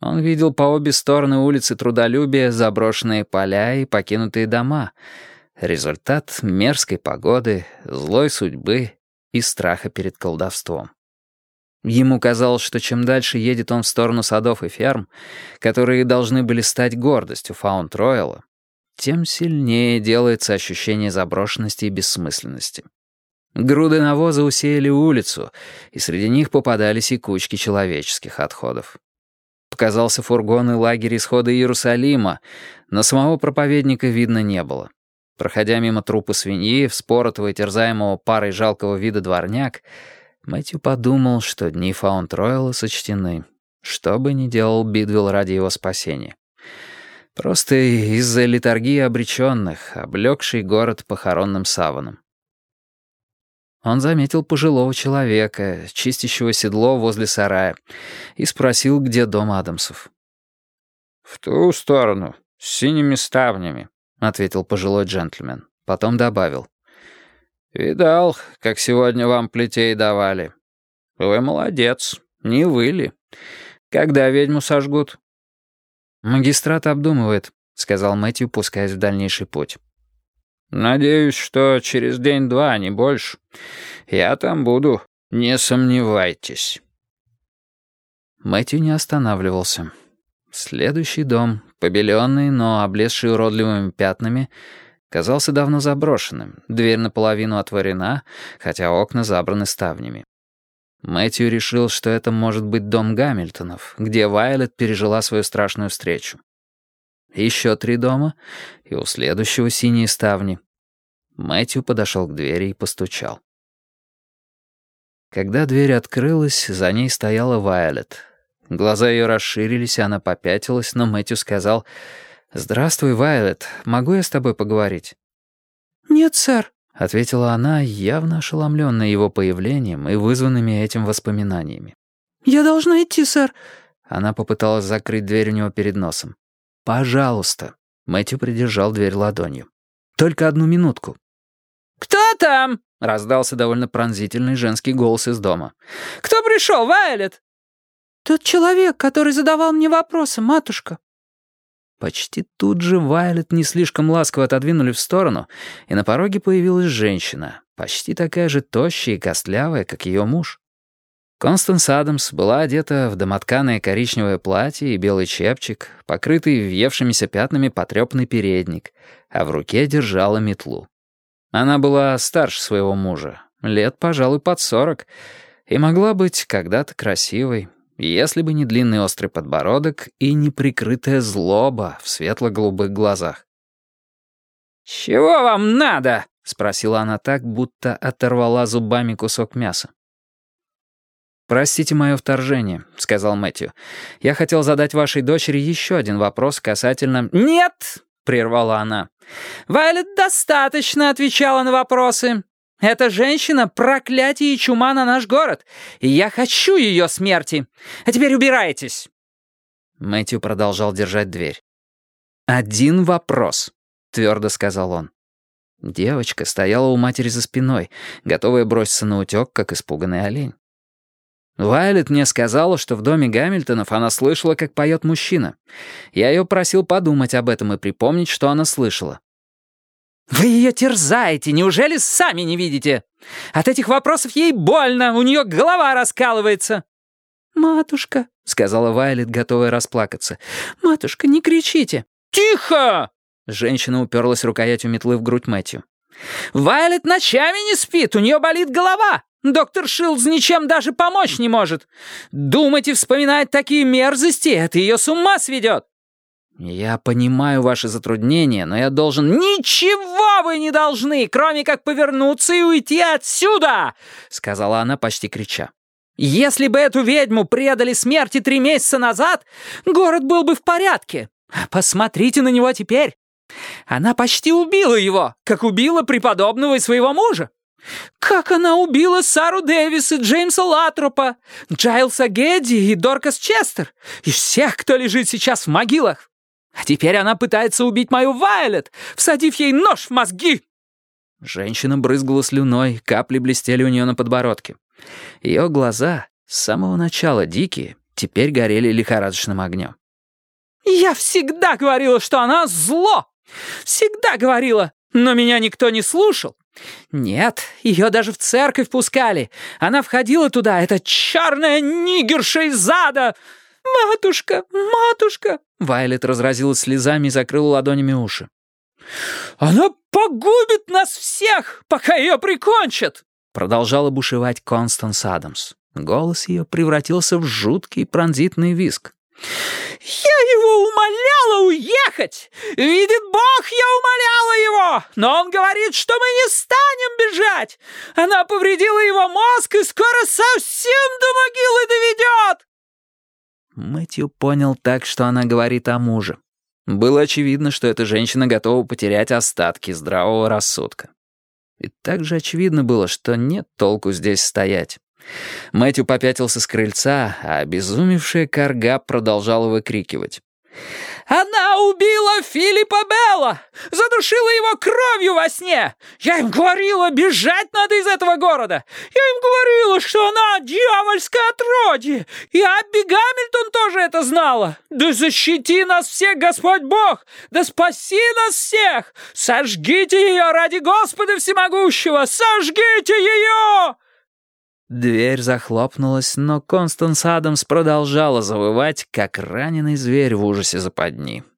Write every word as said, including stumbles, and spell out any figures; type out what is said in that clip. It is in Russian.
Он видел по обе стороны улицы Трудолюбия заброшенные поля и покинутые дома. Результат мерзкой погоды, злой судьбы и страха перед колдовством. Ему казалось, что чем дальше едет он в сторону садов и ферм, которые должны были стать гордостью Фаунд-Ройла, тем сильнее делается ощущение заброшенности и бессмысленности. Груды навоза усеяли улицу, и среди них попадались и кучки человеческих отходов. Показался фургон и лагерь исхода Иерусалима, но самого проповедника видно не было. Проходя мимо трупа свиньи, вспоротого и терзаемого парой жалкого вида дворняк, Мэтью подумал, что дни Фаунд-Ройла сочтены, что бы ни делал Бидвелл ради его спасения. Просто из-за литургии обреченных, облегший город похоронным саваном. Он заметил пожилого человека, чистящего седло возле сарая, и спросил, где дом Адамсов. «В ту сторону, с синими ставнями», — ответил пожилой джентльмен. Потом добавил. «Видал, как сегодня вам плетей давали. Вы молодец, не вы ли? Когда ведьму сожгут?» «Магистрат обдумывает», — сказал Мэтью, пускаясь в дальнейший путь. «Надеюсь, что через день-два, не больше. Я там буду, не сомневайтесь». Мэтью не останавливался. Следующий дом, побеленный, но облезший уродливыми пятнами, казался давно заброшенным, дверь наполовину отворена, хотя окна забраны ставнями. Мэтью решил, что это может быть дом Гамильтонов, где Вайолет пережила свою страшную встречу. Еще три дома, и у следующего синие ставни. Мэтью подошел к двери и постучал. Когда дверь открылась, за ней стояла Вайолет. Глаза ее расширились, и она попятилась, но Мэтью сказал: «Здравствуй, Вайолет, могу я с тобой поговорить?» «Нет, сэр», — ответила она, явно ошеломленная его появлением и вызванными этим воспоминаниями. «Я должна идти, сэр». Она попыталась закрыть дверь у него перед носом. «Пожалуйста». Мэтью придержал дверь ладонью. «Только одну минутку». «Кто там?» — раздался довольно пронзительный женский голос из дома. «Кто пришел, Вайолет?» «Тот человек, который задавал мне вопросы, матушка». Почти тут же Вайолет не слишком ласково отодвинули в сторону, и на пороге появилась женщина, почти такая же тощая и костлявая, как ее муж. Констанс Адамс была одета в домотканое коричневое платье и белый чепчик, покрытый въевшимися пятнами потрепанный передник, а в руке держала метлу. Она была старше своего мужа, лет, пожалуй, под сорок, и могла быть когда-то красивой, если бы не длинный острый подбородок и неприкрытая злоба в светло-голубых глазах. «Чего вам надо?» — спросила она так, будто оторвала зубами кусок мяса. «Простите мое вторжение», — сказал Мэтью. «Я хотел задать вашей дочери еще один вопрос касательно...» «Нет!» — прервала она. «Вайолет достаточно отвечала на вопросы. Эта женщина — проклятие и чума на наш город, и я хочу ее смерти. А теперь убирайтесь!» Мэтью продолжал держать дверь. «Один вопрос», — твердо сказал он. Девочка стояла у матери за спиной, готовая броситься на утек, как испуганный олень. Вайолет мне сказала, что в доме Гамильтонов она слышала, как поет мужчина. Я ее просил подумать об этом и припомнить, что она слышала. «Вы ее терзаете, неужели сами не видите? От этих вопросов ей больно, у нее голова раскалывается». «Матушка», — сказала Вайолет, готовая расплакаться, — «матушка, не кричите». «Тихо!» — женщина уперлась рукоятью метлы в грудь Мэтью. «Вайолет ночами не спит, у нее болит голова. Доктор Шилдс ничем даже помочь не может. Думать и вспоминать такие мерзости — это ее с ума сведет». «Я понимаю ваши затруднения, но я должен...» «Ничего вы не должны, кроме как повернуться и уйти отсюда!» — сказала она, почти крича. «Если бы эту ведьму предали смерти три месяца назад, город был бы в порядке. Посмотрите на него теперь. Она почти убила его, как убила преподобного и своего мужа. Как она убила Сару Дэвис и Джеймса Латропа, Джайлса Гедди и Доркас Честер, и всех, кто лежит сейчас в могилах. А теперь она пытается убить мою Вайолет, всадив ей нож в мозги». Женщина брызгала слюной, капли блестели у нее на подбородке. Ее глаза, с самого начала дикие, теперь горели лихорадочным огнем. «Я всегда говорила, что она зло! Всегда говорила, но меня никто не слушал. Нет, ее даже в церковь пускали. Она входила туда, эта черная нигерша из ада! Матушка, матушка!» Вайлет разразилась слезами и закрыла ладонями уши. «Она погубит нас всех, пока ее прикончат!» Продолжала бушевать Констанс Адамс. Голос ее превратился в жуткий пронзительный визг. «Я его умоляла уехать! Видит Бог, я умоляла его! Но он говорит, что мы не станем бежать! Она повредила его мозг и скоро совсем до могилы доведет!» Мэтью понял так, что она говорит о муже. Было очевидно, что эта женщина готова потерять остатки здравого рассудка. И также очевидно было, что нет толку здесь стоять. Мэтью попятился с крыльца, а обезумевшая карга продолжала выкрикивать. «Она убила Филиппа Белла! Задушила его кровью во сне! Я им говорила, бежать надо из этого города! Я им говорила, что она дьявольское отродье! И Абби Гамильтон тоже это знала! Да защити нас всех, Господь Бог! Да спаси нас всех! Сожгите ее ради Господа Всемогущего! Сожгите ее!» Дверь захлопнулась, но Констанс Адамс продолжала завывать, как раненый зверь в ужасе западни.